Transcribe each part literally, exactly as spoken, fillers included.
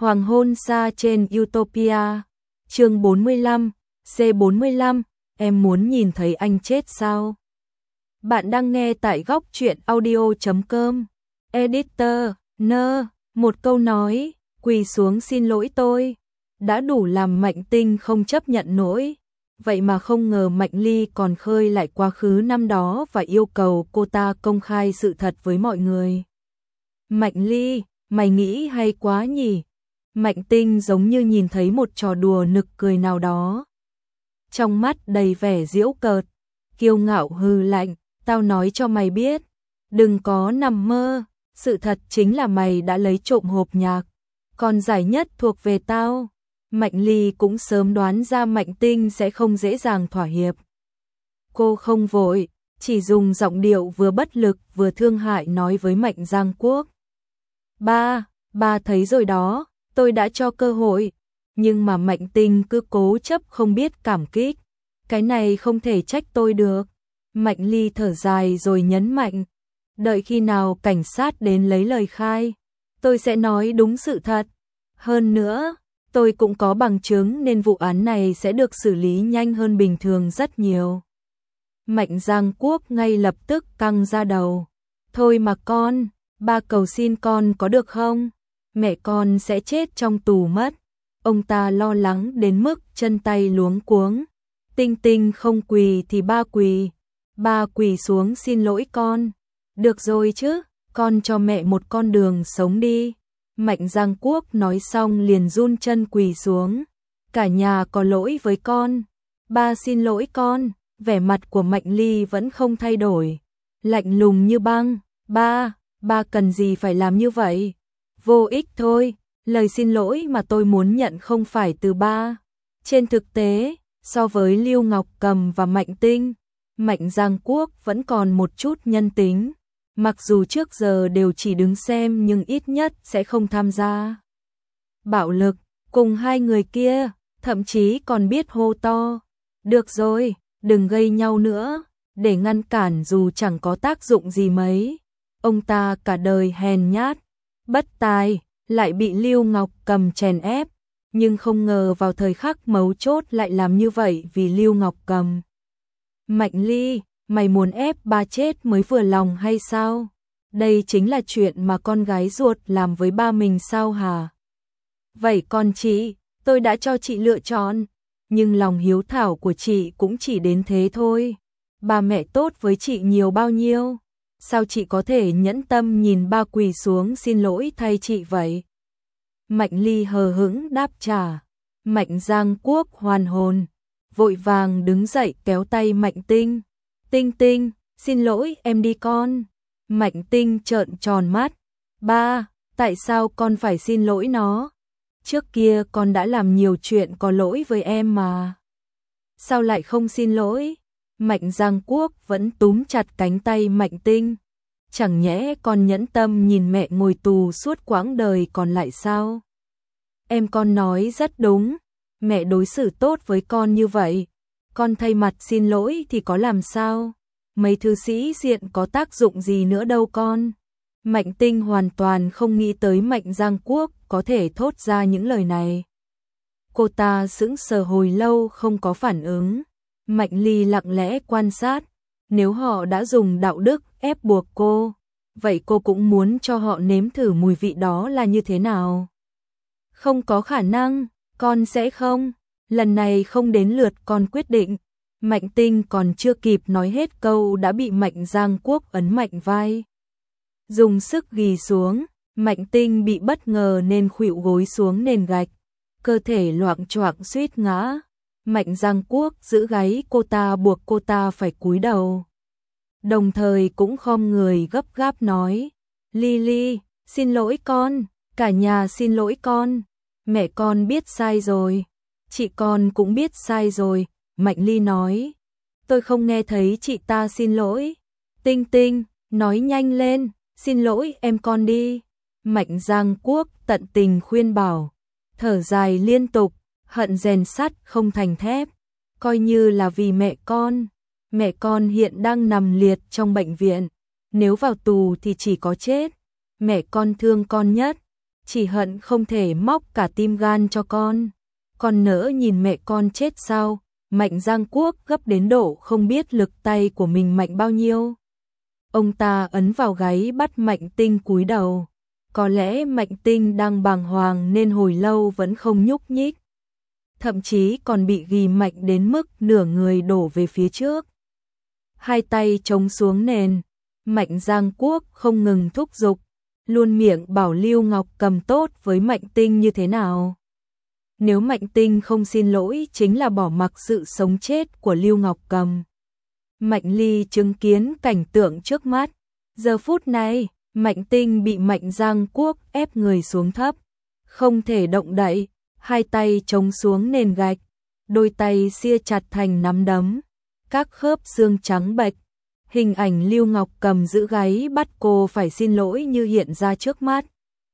Hoàng hôn xa trên Utopia. Chương bốn mươi lăm, C bốn mươi lăm, em muốn nhìn thấy anh chết sao? Bạn đang nghe tại góc truyện audio chấm com. Editor, nơ, một câu nói, quỳ xuống xin lỗi tôi, đã đủ làm Mạnh Tinh không chấp nhận nổi. Vậy mà không ngờ Mạnh Ly còn khơi lại quá khứ năm đó và yêu cầu cô ta công khai sự thật với mọi người. Mạnh Ly, mày nghĩ hay quá nhỉ? Mạnh Tinh giống như nhìn thấy một trò đùa nực cười nào đó. Trong mắt đầy vẻ giễu cợt, kiêu ngạo hừ lạnh, tao nói cho mày biết, đừng có nằm mơ, sự thật chính là mày đã lấy trộm hộp nhạc, còn giải nhất thuộc về tao. Mạnh Ly cũng sớm đoán ra Mạnh Tinh sẽ không dễ dàng thỏa hiệp. Cô không vội, chỉ dùng giọng điệu vừa bất lực vừa thương hại nói với Mạnh Giang Quốc. Ba, ba thấy rồi đó, tôi đã cho cơ hội, nhưng mà Mạnh Tinh cứ cố chấp không biết cảm kích. Cái này không thể trách tôi được. Mạnh Ly thở dài rồi nhấn mạnh, đợi khi nào cảnh sát đến lấy lời khai, tôi sẽ nói đúng sự thật. Hơn nữa, tôi cũng có bằng chứng nên vụ án này sẽ được xử lý nhanh hơn bình thường rất nhiều. Mạnh Giang Quốc ngay lập tức căng ra đầu. Thôi mà con, ba cầu xin con có được không? Mẹ con sẽ chết trong tù mất. Ông ta lo lắng đến mức chân tay luống cuống. Tinh Tinh không quỳ thì ba quỳ. Ba quỳ xuống xin lỗi con. Được rồi chứ, con cho mẹ một con đường sống đi. Mạnh Giang Quốc nói xong liền run chân quỳ xuống. Cả nhà có lỗi với con. Ba xin lỗi con. Vẻ mặt của Mạnh Ly vẫn không thay đổi. Lạnh lùng như băng. Ba, ba cần gì phải làm như vậy? Vô ích thôi. Lời xin lỗi mà tôi muốn nhận không phải từ ba. Trên thực tế, so với Lưu Ngọc Cầm và Mạnh Tinh, Mạnh Giang Quốc vẫn còn một chút nhân tính. Mặc dù trước giờ đều chỉ đứng xem nhưng ít nhất sẽ không tham gia bạo lực cùng hai người kia, thậm chí còn biết hô to. Được rồi, đừng gây nhau nữa, để ngăn cản dù chẳng có tác dụng gì mấy. Ông ta cả đời hèn nhát, bất tài, lại bị Lưu Ngọc Cầm chèn ép, nhưng không ngờ vào thời khắc mấu chốt lại làm như vậy vì Lưu Ngọc Cầm. Mạnh Ly, mày muốn ép ba chết mới vừa lòng hay sao? Đây chính là chuyện mà con gái ruột làm với ba mình sao hả? Vậy con chị, tôi đã cho chị lựa chọn, nhưng lòng hiếu thảo của chị cũng chỉ đến thế thôi. Ba mẹ tốt với chị nhiều bao nhiêu? Sao chị có thể nhẫn tâm nhìn ba quỳ xuống xin lỗi thay chị vậy? Mạnh Ly hờ hững đáp trả. Mạnh Giang Quốc hoàn hồn, vội vàng đứng dậy kéo tay Mạnh Tinh. Tinh Tinh, xin lỗi em đi con. Mạnh Tinh trợn tròn mắt. Ba, tại sao con phải xin lỗi nó? Trước kia con đã làm nhiều chuyện có lỗi với em mà. Sao lại không xin lỗi? Mạnh Giang Quốc vẫn túm chặt cánh tay Mạnh Tinh. Chẳng nhẽ con nhẫn tâm nhìn mẹ ngồi tù suốt quãng đời còn lại sao? Em con nói rất đúng. Mẹ đối xử tốt với con như vậy, con thay mặt xin lỗi thì có làm sao? Mấy thư sĩ diện có tác dụng gì nữa đâu con. Mạnh Tinh hoàn toàn không nghĩ tới Mạnh Giang Quốc có thể thốt ra những lời này. Cô ta sững sờ hồi lâu không có phản ứng. Mạnh Ly lặng lẽ quan sát. Nếu họ đã dùng đạo đức ép buộc cô, vậy cô cũng muốn cho họ nếm thử mùi vị đó là như thế nào. Không có khả năng, con sẽ không. Lần này không đến lượt con quyết định. Mạnh Tinh còn chưa kịp nói hết câu đã bị Mạnh Giang Quốc ấn mạnh vai. Dùng sức ghì xuống, Mạnh Tinh bị bất ngờ nên khuỵu gối xuống nền gạch. Cơ thể loạng choạng suýt ngã. Mạnh Giang Quốc giữ gáy cô ta buộc cô ta phải cúi đầu. Đồng thời cũng khom người gấp gáp nói. Ly Ly, xin lỗi con, cả nhà xin lỗi con. Mẹ con biết sai rồi. Chị con cũng biết sai rồi. Mạnh Ly nói. Tôi không nghe thấy chị ta xin lỗi. Tinh Tinh, nói nhanh lên, xin lỗi em con đi. Mạnh Giang Quốc tận tình khuyên bảo. Thở dài liên tục, hận rèn sắt không thành thép. Coi như là vì mẹ con. Mẹ con hiện đang nằm liệt trong bệnh viện. Nếu vào tù thì chỉ có chết. Mẹ con thương con nhất. chỉ hận không thể móc cả tim gan cho con. Con nỡ nhìn mẹ con chết sao? Mạnh Giang Quốc gấp đến độ không biết lực tay của mình mạnh bao nhiêu. Ông ta ấn vào gáy bắt Mạnh Tinh cúi đầu. Có lẽ Mạnh Tinh đang bàng hoàng nên hồi lâu vẫn không nhúc nhích. Thậm chí còn bị ghì mạnh đến mức nửa người đổ về phía trước. Hai tay chống xuống nền, Mạnh Giang Quốc không ngừng thúc giục, luôn miệng bảo Lưu Ngọc Cầm tốt với Mạnh Tinh như thế nào. Nếu Mạnh Tinh không xin lỗi chính là bỏ mặc sự sống chết của Lưu Ngọc Cầm. Mạnh Ly chứng kiến cảnh tượng trước mắt. Giờ phút này, Mạnh Tinh bị Mạnh Giang Quốc ép người xuống thấp, không thể động đậy, hai tay chống xuống nền gạch, đôi tay sia chặt thành nắm đấm, các khớp xương trắng bệch. Hình ảnh Lưu Ngọc Cầm giữ gáy bắt cô phải xin lỗi như hiện ra trước mắt.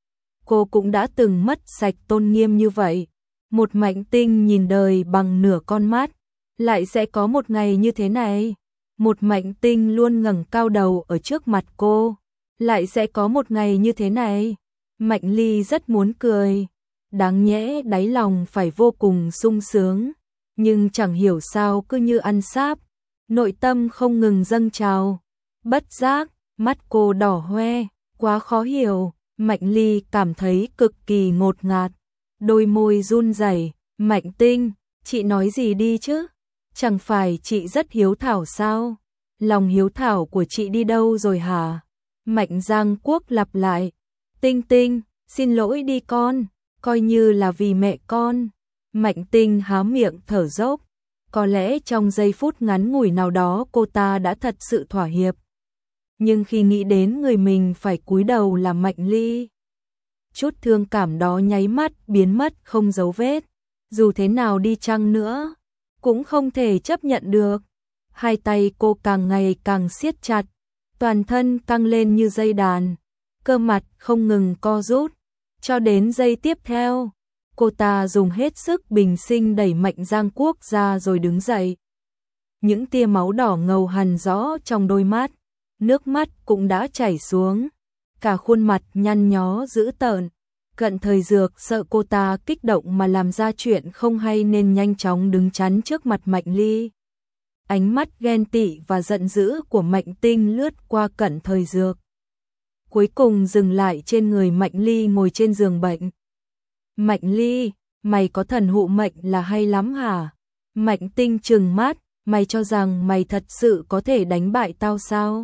Cô cũng đã từng mất sạch tôn nghiêm như vậy. Một Mạnh Tinh nhìn đời bằng nửa con mắt, lại sẽ có một ngày như thế này. Một Mạnh Tinh luôn ngẩng cao đầu ở trước mặt cô, lại sẽ có một ngày như thế này. Mạnh Ly rất muốn cười, đáng nhẽ đáy lòng phải vô cùng sung sướng, nhưng chẳng hiểu sao cứ như ăn sáp, nội tâm không ngừng dâng trào. Bất giác, mắt cô đỏ hoe, quá khó hiểu. Mạnh Ly cảm thấy cực kỳ ngột ngạt, đôi môi run rẩy. Mạnh Tinh, chị nói gì đi chứ? Chẳng phải chị rất hiếu thảo sao? Lòng hiếu thảo của chị đi đâu rồi hả? Mạnh Giang Quốc lặp lại. Tinh Tinh, xin lỗi đi con, coi như là vì mẹ con. Mạnh Tinh há miệng thở dốc. Có lẽ trong giây phút ngắn ngủi nào đó cô ta đã thật sự thỏa hiệp. Nhưng khi nghĩ đến người mình phải cúi đầu là Mạnh Ly, chút thương cảm đó nháy mắt biến mất không dấu vết. Dù thế nào đi chăng nữa, cũng không thể chấp nhận được. Hai tay cô càng ngày càng siết chặt, toàn thân căng lên như dây đàn, cơ mặt không ngừng co rút. Cho đến giây tiếp theo, cô ta dùng hết sức bình sinh đẩy Mạnh Giang Quốc ra rồi đứng dậy. Những tia máu đỏ ngầu hằn rõ trong đôi mắt, nước mắt cũng đã chảy xuống, cả khuôn mặt nhăn nhó dữ tợn. Cận Thời Dược sợ cô ta kích động mà làm ra chuyện không hay nên nhanh chóng đứng chắn trước mặt Mạnh Ly. Ánh mắt ghen tị và giận dữ của Mạnh Tinh lướt qua Cận Thời Dược, cuối cùng dừng lại trên người Mạnh Ly ngồi trên giường bệnh. Mạnh Ly, mày có thần hộ mệnh là hay lắm hả? Mạnh Tinh trừng mắt, mày cho rằng mày thật sự có thể đánh bại tao sao?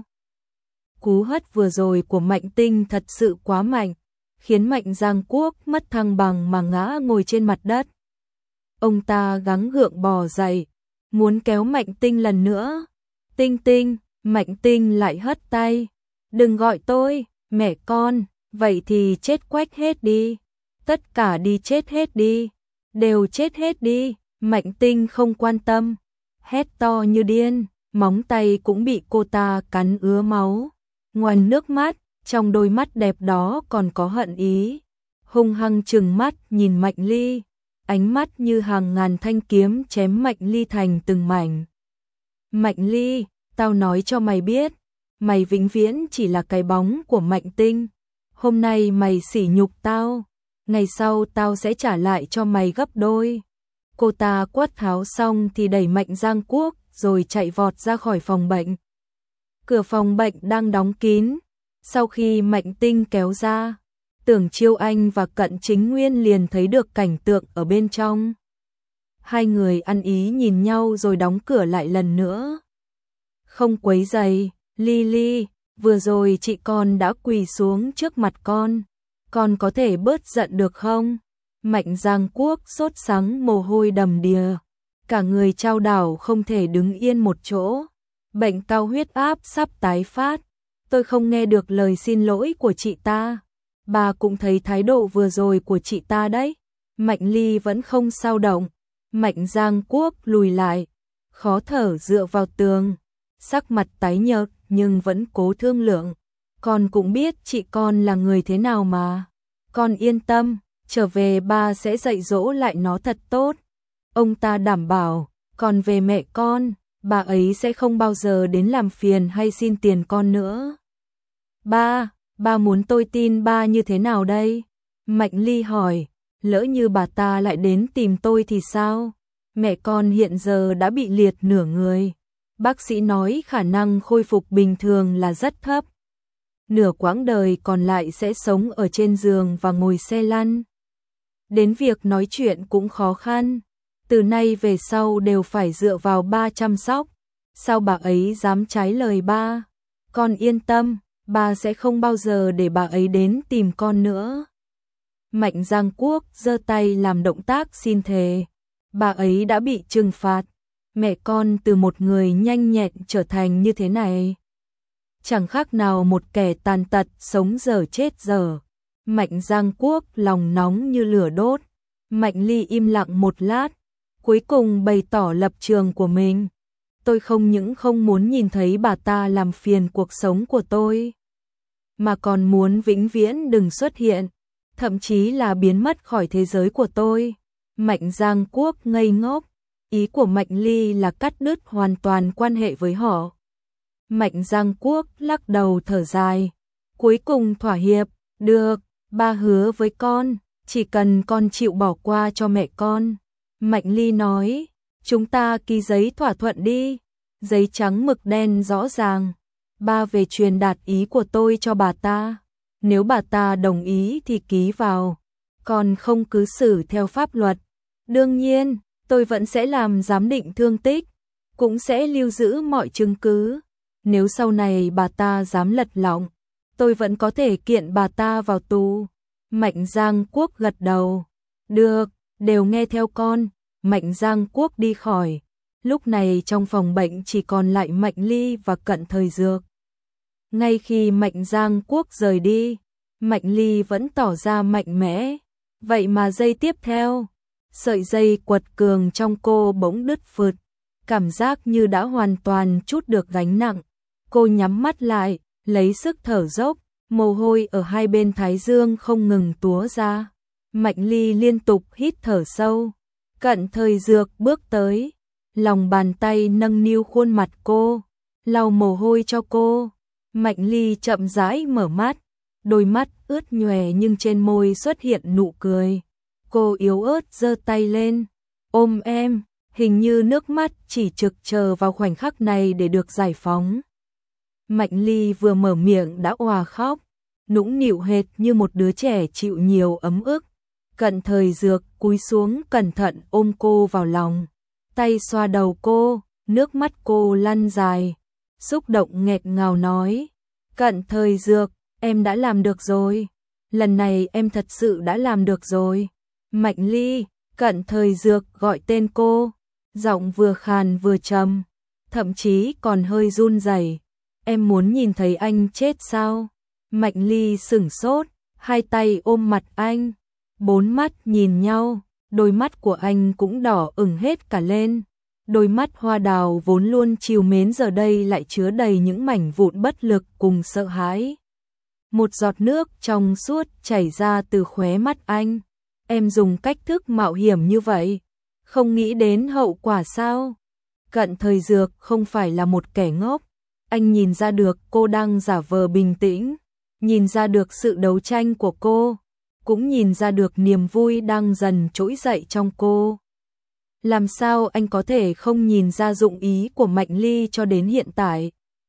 Cú hất vừa rồi của Mạnh Tinh thật sự quá mạnh, khiến Mạnh Giang Quốc mất thăng bằng mà ngã ngồi trên mặt đất. Ông ta gắng gượng bò dậy, muốn kéo Mạnh Tinh lần nữa. Tinh Tinh, Mạnh Tinh lại hất tay. Đừng gọi tôi, mẹ con, vậy thì chết quách hết đi. Tất cả đi chết hết đi, đều chết hết đi. Mạnh Tinh không quan tâm, hét to như điên, móng tay cũng bị cô ta cắn ứa máu. Ngoài nước mắt, trong đôi mắt đẹp đó còn có hận ý. Hung hăng trừng mắt nhìn Mạnh Ly, ánh mắt như hàng ngàn thanh kiếm chém Mạnh Ly thành từng mảnh. Mạnh Ly, tao nói cho mày biết, mày vĩnh viễn chỉ là cái bóng của Mạnh Tinh. Hôm nay mày sỉ nhục tao, ngày sau tao sẽ trả lại cho mày gấp đôi. Cô ta quát tháo xong thì đẩy Mạnh Giang Quốc rồi chạy vọt ra khỏi phòng bệnh. Cửa phòng bệnh đang đóng kín. Sau khi Mạnh Tinh kéo ra, Tưởng Chiêu Anh và Cận Chính Nguyên liền thấy được cảnh tượng ở bên trong. Hai người ăn ý nhìn nhau rồi đóng cửa lại lần nữa. Không quấy rầy, Ly Ly, vừa rồi chị con đã quỳ xuống trước mặt con, con có thể bớt giận được không? Mạnh Giang Quốc sốt sắng mồ hôi đầm đìa, cả người chao đảo không thể đứng yên một chỗ. Bệnh cao huyết áp sắp tái phát. Tôi không nghe được lời xin lỗi của chị ta. Bà cũng thấy thái độ vừa rồi của chị ta đấy. Mạnh Ly vẫn không sao động. Mạnh Giang Quốc lùi lại, khó thở dựa vào tường, sắc mặt tái nhợt nhưng vẫn cố thương lượng. Con cũng biết chị con là người thế nào mà. Con yên tâm, trở về ba sẽ dạy dỗ lại nó thật tốt. Ông ta đảm bảo. Còn về mẹ con, bà ấy sẽ không bao giờ đến làm phiền hay xin tiền con nữa. Ba, ba muốn tôi tin ba như thế nào đây? Mạnh Ly hỏi, lỡ như bà ta lại đến tìm tôi thì sao? Mẹ con hiện giờ đã bị liệt nửa người. Bác sĩ nói khả năng khôi phục bình thường là rất thấp. Nửa quãng đời còn lại sẽ sống ở trên giường và ngồi xe lăn. Đến việc nói chuyện cũng khó khăn. Từ nay về sau đều phải dựa vào ba chăm sóc. Sao bà ấy dám trái lời ba? Con yên tâm, ba sẽ không bao giờ để bà ấy đến tìm con nữa. Mạnh Giang Quốc giơ tay làm động tác xin thề. Bà ấy đã bị trừng phạt. Mẹ con từ một người nhanh nhẹn trở thành như thế này. Chẳng khác nào một kẻ tàn tật sống dở chết dở. Mạnh Giang Quốc lòng nóng như lửa đốt. Mạnh Ly im lặng một lát, cuối cùng bày tỏ lập trường của mình. Tôi không những không muốn nhìn thấy bà ta làm phiền cuộc sống của tôi, mà còn muốn vĩnh viễn đừng xuất hiện, thậm chí là biến mất khỏi thế giới của tôi. Mạnh Giang Quốc ngây ngốc, ý của Mạnh Ly là cắt đứt hoàn toàn quan hệ với họ. Mạnh Giang Quốc lắc đầu thở dài, cuối cùng thỏa hiệp, được, ba hứa với con, chỉ cần con chịu bỏ qua cho mẹ con. Mạnh Ly nói, chúng ta ký giấy thỏa thuận đi, giấy trắng mực đen rõ ràng. Ba về truyền đạt ý của tôi cho bà ta, nếu bà ta đồng ý thì ký vào, còn không cứ xử theo pháp luật. Đương nhiên, tôi vẫn sẽ làm giám định thương tích, cũng sẽ lưu giữ mọi chứng cứ. Nếu sau này bà ta dám lật lọng, tôi vẫn có thể kiện bà ta vào tù. Mạnh Giang Quốc gật đầu. Được, đều nghe theo con. Mạnh Giang Quốc đi khỏi. Lúc này trong phòng bệnh chỉ còn lại Mạnh Ly và Cận Thời Dược. Ngay khi Mạnh Giang Quốc rời đi, Mạnh Ly vẫn tỏ ra mạnh mẽ. Vậy mà giây tiếp theo, sợi dây quật cường trong cô bỗng đứt phượt. Cảm giác như đã hoàn toàn trút được gánh nặng. Cô nhắm mắt lại, lấy sức thở dốc, mồ hôi ở hai bên thái dương không ngừng túa ra. Mạnh Ly liên tục hít thở sâu. Cận Thời Dược bước tới, lòng bàn tay nâng niu khuôn mặt cô, lau mồ hôi cho cô. Mạnh Ly chậm rãi mở mắt, đôi mắt ướt nhòe nhưng trên môi xuất hiện nụ cười. Cô yếu ớt giơ tay lên, ôm em, hình như nước mắt chỉ trực chờ vào khoảnh khắc này để được giải phóng. Mạnh Ly vừa mở miệng đã òa khóc, nũng nịu hệt như một đứa trẻ chịu nhiều ấm ức. Cận Thời Dược cúi xuống cẩn thận ôm cô vào lòng, tay xoa đầu cô, nước mắt cô lăn dài, xúc động nghẹt ngào nói, Cận Thời Dược, em đã làm được rồi, lần này em thật sự đã làm được rồi. Mạnh Ly, Cận Thời Dược gọi tên cô, giọng vừa khàn vừa trầm, thậm chí còn hơi run rẩy. Em muốn nhìn thấy anh chết sao? Mạnh Ly sửng sốt, hai tay ôm mặt anh, bốn mắt nhìn nhau, đôi mắt của anh cũng đỏ ửng hết cả lên. Đôi mắt hoa đào vốn luôn trìu mến giờ đây lại chứa đầy những mảnh vụn bất lực cùng sợ hãi. Một giọt nước trong suốt chảy ra từ khóe mắt anh. Em dùng cách thức mạo hiểm như vậy, không nghĩ đến hậu quả sao? Cận Thời Dược không phải là một kẻ ngốc. Anh nhìn ra được cô đang giả vờ bình tĩnh, nhìn ra được sự đấu tranh của cô, cũng nhìn ra được niềm vui đang dần trỗi dậy trong cô. Làm sao anh có thể không nhìn ra dụng ý của Mạnh Ly cho đến hiện tại?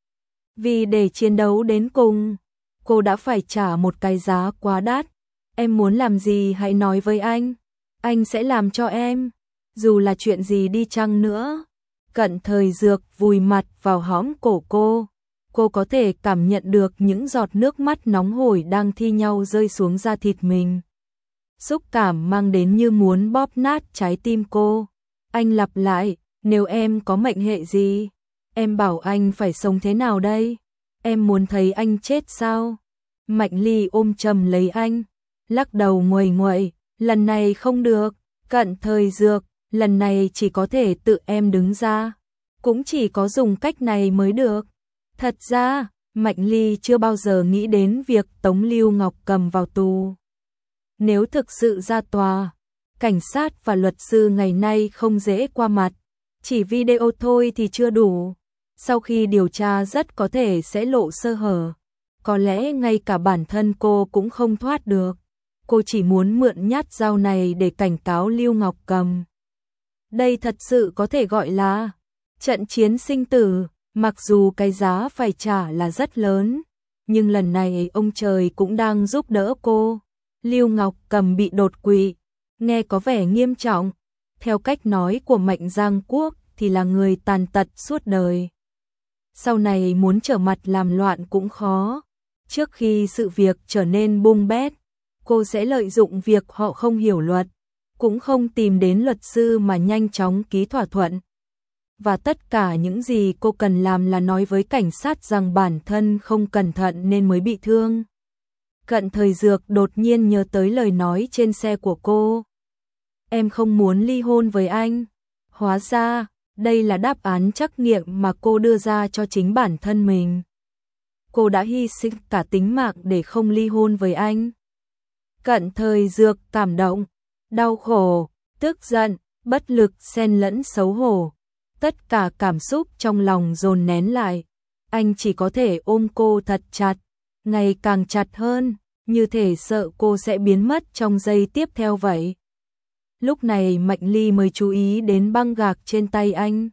Vì để chiến đấu đến cùng, cô đã phải trả một cái giá quá đắt. Em muốn làm gì hãy nói với anh, anh sẽ làm cho em, dù là chuyện gì đi chăng nữa. Cận Thời Dược vùi mặt vào hõm cổ cô, cô có thể cảm nhận được những giọt nước mắt nóng hổi đang thi nhau rơi xuống da thịt mình. Xúc cảm mang đến như muốn bóp nát trái tim cô. Anh lặp lại, nếu em có mệnh hệ gì, em bảo anh phải sống thế nào đây? Em muốn thấy anh chết sao? Mạnh Ly ôm chầm lấy anh, lắc đầu nguầy nguậy, lần này không được, Cận Thời Dược, lần này chỉ có thể tự em đứng ra, cũng chỉ có dùng cách này mới được. Thật ra, Mạnh Ly chưa bao giờ nghĩ đến việc tống Lưu Ngọc Cầm vào tù. Nếu thực sự ra tòa, cảnh sát và luật sư ngày nay không dễ qua mặt, chỉ video thôi thì chưa đủ. Sau khi điều tra rất có thể sẽ lộ sơ hở, có lẽ ngay cả bản thân cô cũng không thoát được. cô chỉ muốn mượn nhát dao này để cảnh cáo Lưu Ngọc Cầm. Đây thật sự có thể gọi là trận chiến sinh tử, mặc dù cái giá phải trả là rất lớn, nhưng lần này ông trời cũng đang giúp đỡ cô. Lưu Ngọc Cầm bị đột quỵ, nghe có vẻ nghiêm trọng, theo cách nói của Mạnh Giang Quốc thì là người tàn tật suốt đời. Sau này muốn trở mặt làm loạn cũng khó. Trước khi sự việc trở nên bung bét, cô sẽ lợi dụng việc họ không hiểu luật, cũng không tìm đến luật sư mà nhanh chóng ký thỏa thuận. Và tất cả những gì cô cần làm là nói với cảnh sát rằng bản thân không cẩn thận nên mới bị thương. Cận Thời Dược đột nhiên nhớ tới lời nói trên xe của cô. Em không muốn ly hôn với anh. Hóa ra, đây là đáp án trắc nghiệm mà cô đưa ra cho chính bản thân mình. Cô đã hy sinh cả tính mạng để không ly hôn với anh. Cận Thời Dược cảm động, đau khổ, tức giận, bất lực xen lẫn xấu hổ. Tất cả cảm xúc trong lòng dồn nén lại. Anh chỉ có thể ôm cô thật chặt, ngày càng chặt hơn, như thể sợ cô sẽ biến mất trong giây tiếp theo vậy. Lúc này Mạnh Ly mới chú ý đến băng gạc trên tay anh.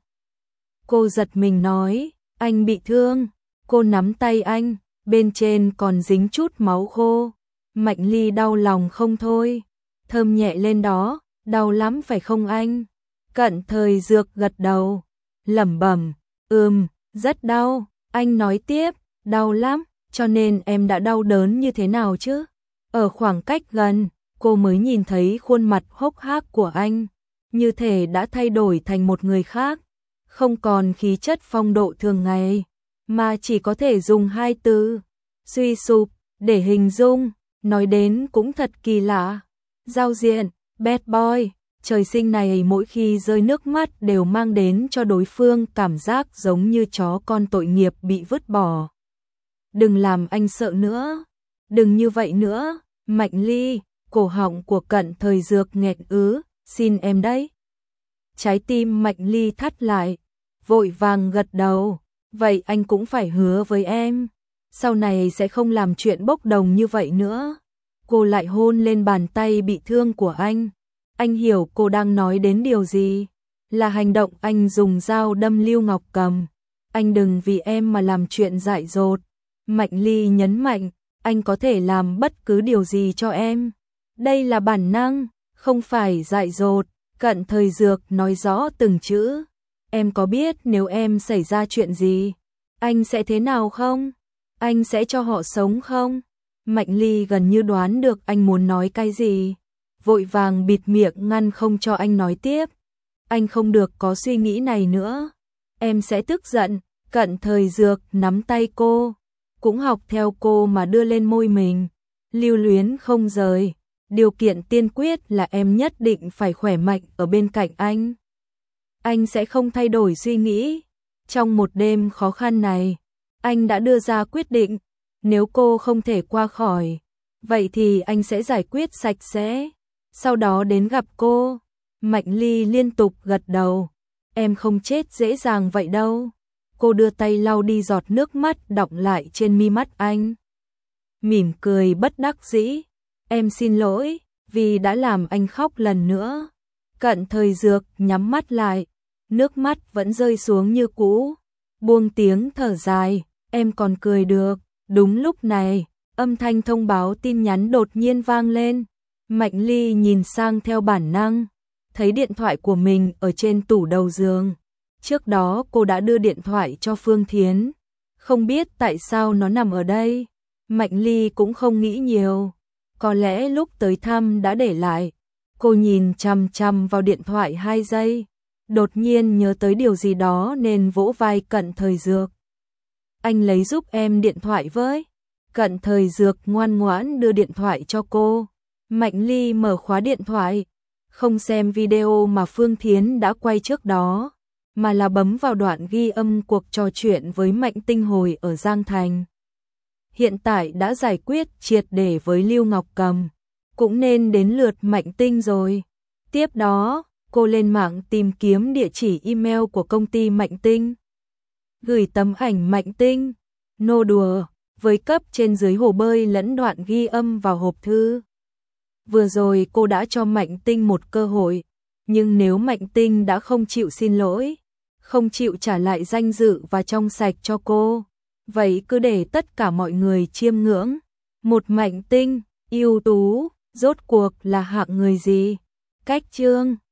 Cô giật mình nói, anh bị thương. Cô nắm tay anh, bên trên còn dính chút máu khô. Mạnh Ly đau lòng không thôi, thơm nhẹ lên đó, đau lắm phải không anh? Cận Thời Dược gật đầu, lẩm bẩm, ừm, rất đau. Anh nói tiếp, đau lắm, cho nên em đã đau đớn như thế nào chứ? Ở khoảng cách gần, cô mới nhìn thấy khuôn mặt hốc hác của anh, như thể đã thay đổi thành một người khác, không còn khí chất phong độ thường ngày, mà chỉ có thể dùng hai từ, suy sụp, để hình dung. Nói đến cũng thật kỳ lạ. Giao diện, bad boy, trời sinh này mỗi khi rơi nước mắt đều mang đến cho đối phương cảm giác giống như chó con tội nghiệp bị vứt bỏ. Đừng làm anh sợ nữa, đừng như vậy nữa. Mạnh Ly, cổ họng của Cận Thời Dược nghẹn ứ, xin em đấy. Trái tim Mạnh Ly thắt lại, vội vàng gật đầu, vậy anh cũng phải hứa với em, sau này sẽ không làm chuyện bốc đồng như vậy nữa. Cô lại hôn lên bàn tay bị thương của anh. Anh hiểu cô đang nói đến điều gì, là hành động anh dùng dao đâm Lưu Ngọc Cầm. Anh đừng vì em mà làm chuyện dại dột. Mạnh Ly nhấn mạnh, anh có thể làm bất cứ điều gì cho em. Đây là bản năng, không phải dại dột. Cận Thời Dược nói rõ từng chữ. Em có biết nếu em xảy ra chuyện gì, anh sẽ thế nào không? Anh sẽ cho họ sống không? Mạnh Ly gần như đoán được anh muốn nói cái gì, vội vàng bịt miệng ngăn không cho anh nói tiếp. Anh không được có suy nghĩ này nữa. Em sẽ tức giận. Cận Thời Dược nắm tay cô, cũng học theo cô mà đưa lên môi mình, lưu luyến không rời. Điều kiện tiên quyết là em nhất định phải khỏe mạnh ở bên cạnh anh. Anh sẽ không thay đổi suy nghĩ. Trong một đêm khó khăn này, anh đã đưa ra quyết định, nếu cô không thể qua khỏi, vậy thì anh sẽ giải quyết sạch sẽ, sau đó đến gặp cô. Mạnh Ly liên tục gật đầu, em không chết dễ dàng vậy đâu. Cô đưa tay lau đi giọt nước mắt đọng lại trên mi mắt anh. Mỉm cười bất đắc dĩ, em xin lỗi, vì đã làm anh khóc lần nữa. Cận Thời Dược nhắm mắt lại, nước mắt vẫn rơi xuống như cũ, buông tiếng thở dài, em còn cười được. Đúng lúc này, âm thanh thông báo tin nhắn đột nhiên vang lên. Mạnh Ly nhìn sang theo bản năng, thấy điện thoại của mình ở trên tủ đầu giường. Trước đó cô đã đưa điện thoại cho Phương Thiến, không biết tại sao nó nằm ở đây. Mạnh Ly cũng không nghĩ nhiều, có lẽ lúc tới thăm đã để lại. Cô nhìn chằm chằm vào điện thoại hai giây, đột nhiên nhớ tới điều gì đó nên vỗ vai Cận Thời Dược. Anh lấy giúp em điện thoại với. Cận Thời Dược ngoan ngoãn đưa điện thoại cho cô. Mạnh Ly mở khóa điện thoại, không xem video mà Phương Thiến đã quay trước đó, mà là bấm vào đoạn ghi âm cuộc trò chuyện với Mạnh Tinh hồi ở Giang Thành. Hiện tại đã giải quyết triệt để với Lưu Ngọc Cầm, cũng nên đến lượt Mạnh Tinh rồi. Tiếp đó, cô lên mạng tìm kiếm địa chỉ email của công ty Mạnh Tinh, gửi tấm ảnh Mạnh Tinh nô đùa với cấp trên dưới hồ bơi lẫn đoạn ghi âm vào hộp thư. Vừa rồi cô đã cho Mạnh Tinh một cơ hội, nhưng nếu Mạnh Tinh đã không chịu xin lỗi, không chịu trả lại danh dự và trong sạch cho cô, vậy cứ để tất cả mọi người chiêm ngưỡng. Một Mạnh Tinh ưu tú, rốt cuộc là hạng người gì? Cách chương